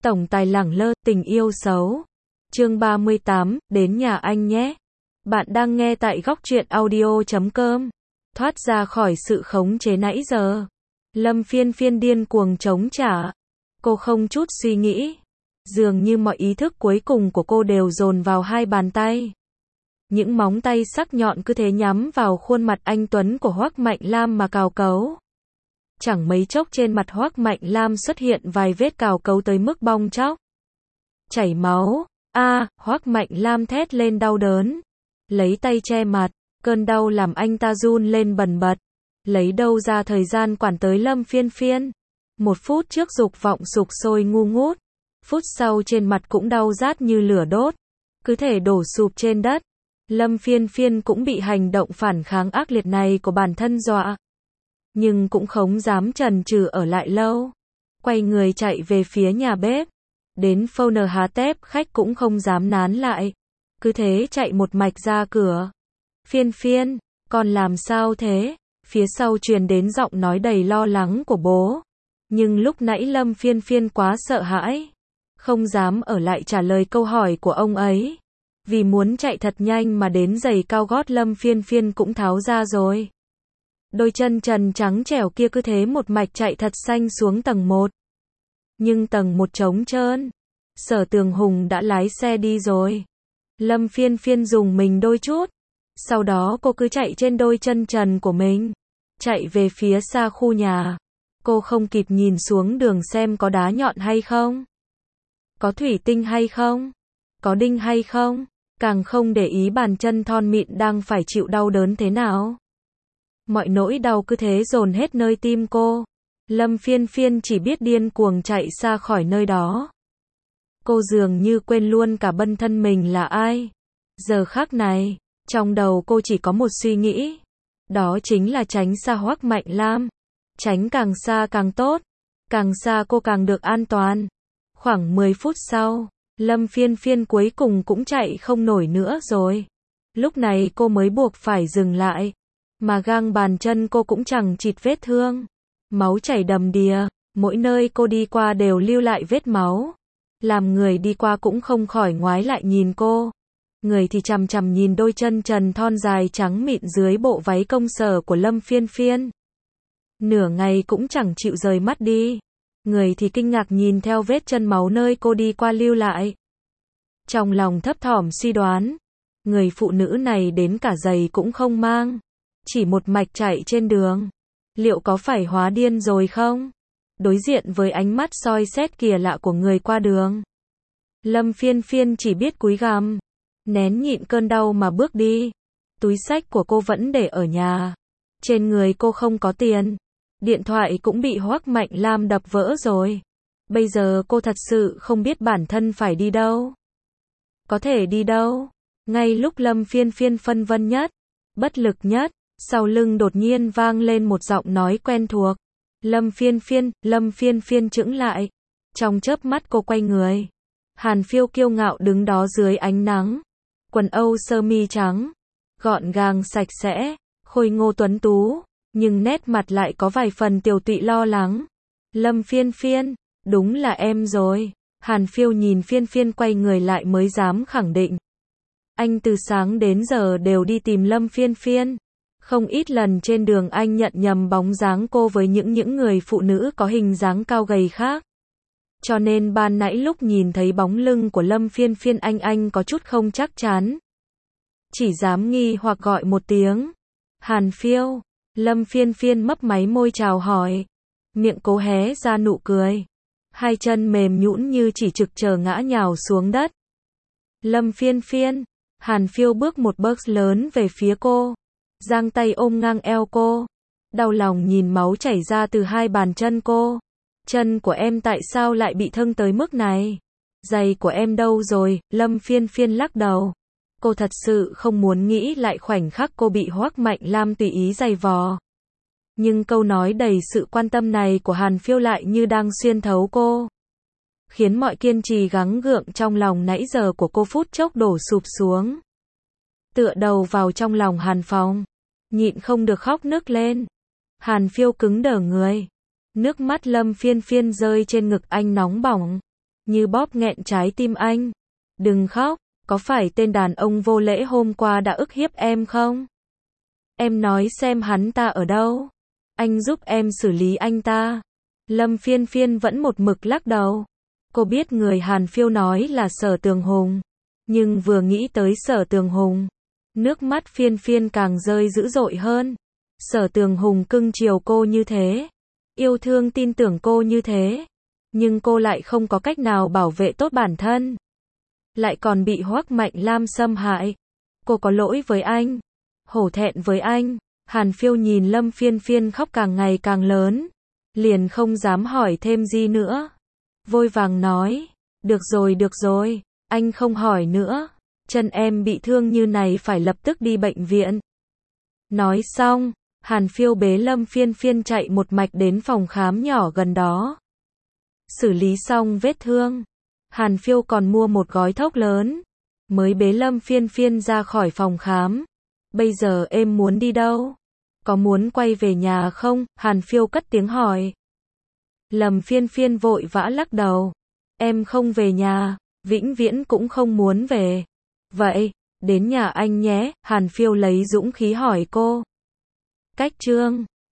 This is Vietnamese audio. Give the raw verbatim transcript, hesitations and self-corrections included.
Tổng tài lẳng lơ, tình yêu xấu. Chương ba mươi tám, đến nhà anh nhé. Bạn đang nghe tại góc truyện audio chấm com. Thoát ra khỏi sự khống chế nãy giờ. Lâm Phiên Phiên điên cuồng chống trả. Cô không chút suy nghĩ. Dường như mọi ý thức cuối cùng của cô đều dồn vào hai bàn tay. Những móng tay sắc nhọn cứ thế nhắm vào khuôn mặt anh tuấn của Hoắc Mạnh Lam mà cào cấu. Chẳng mấy chốc trên mặt Hoắc Mạnh Lam xuất hiện vài vết cào cấu tới mức bong tróc. Chảy máu. A, à, Hoắc Mạnh Lam thét lên đau đớn. Lấy tay che mặt, cơn đau làm anh ta run lên bần bật. Lấy đâu ra thời gian quản tới Lâm Phiên Phiên. Một phút trước dục vọng sục sôi ngu ngút. Phút sau trên mặt cũng đau rát như lửa đốt. Cứ thể đổ sụp trên đất. Lâm Phiên Phiên cũng bị hành động phản kháng ác liệt này của bản thân dọa. Nhưng cũng không dám chần chừ ở lại lâu. Quay người chạy về phía nhà bếp. Đến phâu nờ há tép khách cũng không dám nán lại. Cứ thế chạy một mạch ra cửa. Phiên Phiên, con làm sao thế? Phía sau truyền đến giọng nói đầy lo lắng của bố. Nhưng lúc nãy Lâm Phiên Phiên quá sợ hãi. Không dám ở lại trả lời câu hỏi của ông ấy. Vì muốn chạy thật nhanh mà đến giày cao gót Lâm Phiên Phiên cũng tháo ra rồi. Đôi chân trần trắng trẻo kia cứ thế một mạch chạy thật xanh xuống tầng một. Nhưng tầng một trống trơn. Sở Tường Hùng đã lái xe đi rồi. Lâm Phiên Phiên dùng mình đôi chút. Sau đó cô cứ chạy trên đôi chân trần của mình. Chạy về phía xa khu nhà. Cô không kịp nhìn xuống đường xem có đá nhọn hay không. Có thủy tinh hay không. Có đinh hay không. Càng không để ý bàn chân thon mịn đang phải chịu đau đớn thế nào. Mọi nỗi đau cứ thế dồn hết nơi tim cô. Lâm Phiên Phiên chỉ biết điên cuồng chạy xa khỏi nơi đó. Cô dường như quên luôn cả bản thân mình là ai. Giờ khắc này, trong đầu cô chỉ có một suy nghĩ. Đó chính là tránh xa Hoắc Mạnh Lam. Tránh càng xa càng tốt. Càng xa cô càng được an toàn. Khoảng mười phút sau, Lâm Phiên Phiên cuối cùng cũng chạy không nổi nữa rồi. Lúc này cô mới buộc phải dừng lại. Mà gang bàn chân cô cũng chẳng chịt vết thương. Máu chảy đầm đìa, mỗi nơi cô đi qua đều lưu lại vết máu. Làm người đi qua cũng không khỏi ngoái lại nhìn cô. Người thì chằm chằm nhìn đôi chân trần thon dài trắng mịn dưới bộ váy công sở của Lâm Phiên Phiên. Nửa ngày cũng chẳng chịu rời mắt đi. Người thì kinh ngạc nhìn theo vết chân máu nơi cô đi qua lưu lại. Trong lòng thấp thỏm suy đoán. Người phụ nữ này đến cả giày cũng không mang. Chỉ một mạch chạy trên đường. Liệu có phải hóa điên rồi không? Đối diện với ánh mắt soi xét kìa lạ của người qua đường. Lâm Phiên Phiên chỉ biết cúi gằm. Nén nhịn cơn đau mà bước đi. Túi xách của cô vẫn để ở nhà. Trên người cô không có tiền. Điện thoại cũng bị Hoắc Mạnh Lam đập vỡ rồi. Bây giờ cô thật sự không biết bản thân phải đi đâu. Có thể đi đâu. Ngay lúc Lâm Phiên Phiên phân vân nhất, bất lực nhất, sau lưng đột nhiên vang lên một giọng nói quen thuộc. Lâm Phiên Phiên, Lâm Phiên Phiên chững lại. Trong chớp mắt cô quay người. Hàn Phiêu kiêu ngạo đứng đó dưới ánh nắng. Quần âu sơ mi trắng. Gọn gàng sạch sẽ. Khôi ngô tuấn tú. Nhưng nét mặt lại có vài phần tiều tụy lo lắng. Lâm Phiên Phiên, đúng là em rồi. Hàn Phiêu nhìn Phiên Phiên quay người lại mới dám khẳng định. Anh từ sáng đến giờ đều đi tìm Lâm Phiên Phiên. Không ít lần trên đường anh nhận nhầm bóng dáng cô với những những người phụ nữ có hình dáng cao gầy khác. Cho nên ban nãy lúc nhìn thấy bóng lưng của Lâm Phiên Phiên anh anh có chút không chắc chắn. Chỉ dám nghi hoặc gọi một tiếng. Hàn Phiêu. Lâm Phiên Phiên mấp máy môi chào hỏi. Miệng cố hé ra nụ cười. Hai chân mềm nhũn như chỉ trực chờ ngã nhào xuống đất. Lâm Phiên Phiên. Hàn Phiêu bước một bước lớn về phía cô. Giang tay ôm ngang eo cô. Đau lòng nhìn máu chảy ra từ hai bàn chân cô. Chân của em tại sao lại bị thương tới mức này? Giày của em đâu rồi? Lâm Phiên Phiên lắc đầu. Cô thật sự không muốn nghĩ lại khoảnh khắc cô bị Hoắc Mạnh Lam tùy ý giày vò. Nhưng câu nói đầy sự quan tâm này của Hàn Phiêu lại như đang xuyên thấu cô. Khiến mọi kiên trì gắng gượng trong lòng nãy giờ của cô phút chốc đổ sụp xuống. Tựa đầu vào trong lòng Hàn Phong. Nhịn không được khóc nức lên. Hàn Phiêu cứng đờ người. Nước mắt Lâm Phiên Phiên rơi trên ngực anh nóng bỏng. như bóp nghẹn trái tim anh. Đừng khóc, có phải tên đàn ông vô lễ hôm qua đã ức hiếp em không? Em nói xem hắn ta ở đâu? Anh giúp em xử lý anh ta. Lâm Phiên Phiên vẫn một mực lắc đầu. Cô biết người Hàn Phiêu nói là Sở Tường Hùng. Nhưng vừa nghĩ tới Sở Tường Hùng, nước mắt Phiên Phiên càng rơi dữ dội hơn. Sở Tường Hùng cưng chiều cô như thế, yêu thương tin tưởng cô như thế, nhưng cô lại không có cách nào bảo vệ tốt bản thân. Lại còn bị Hoắc Mạnh Lam xâm hại. Cô có lỗi với anh, hổ thẹn với anh. Hàn Phiêu nhìn Lâm Phiên Phiên khóc càng ngày càng lớn, liền không dám hỏi thêm gì nữa. Vội vàng nói, được rồi được rồi, anh không hỏi nữa. Chân em bị thương như này phải lập tức đi bệnh viện. Nói xong, Hàn Phiêu bế Lâm Phiên Phiên chạy một mạch đến phòng khám nhỏ gần đó. Xử lý xong vết thương, Hàn Phiêu còn mua một gói thuốc lớn, mới bế Lâm Phiên Phiên ra khỏi phòng khám. Bây giờ em muốn đi đâu? Có muốn quay về nhà không? Hàn Phiêu cất tiếng hỏi. Lâm Phiên Phiên vội vã lắc đầu. Em không về nhà, vĩnh viễn cũng không muốn về. Vậy, đến nhà anh nhé, Hàn Phiêu lấy dũng khí hỏi cô. Cách chương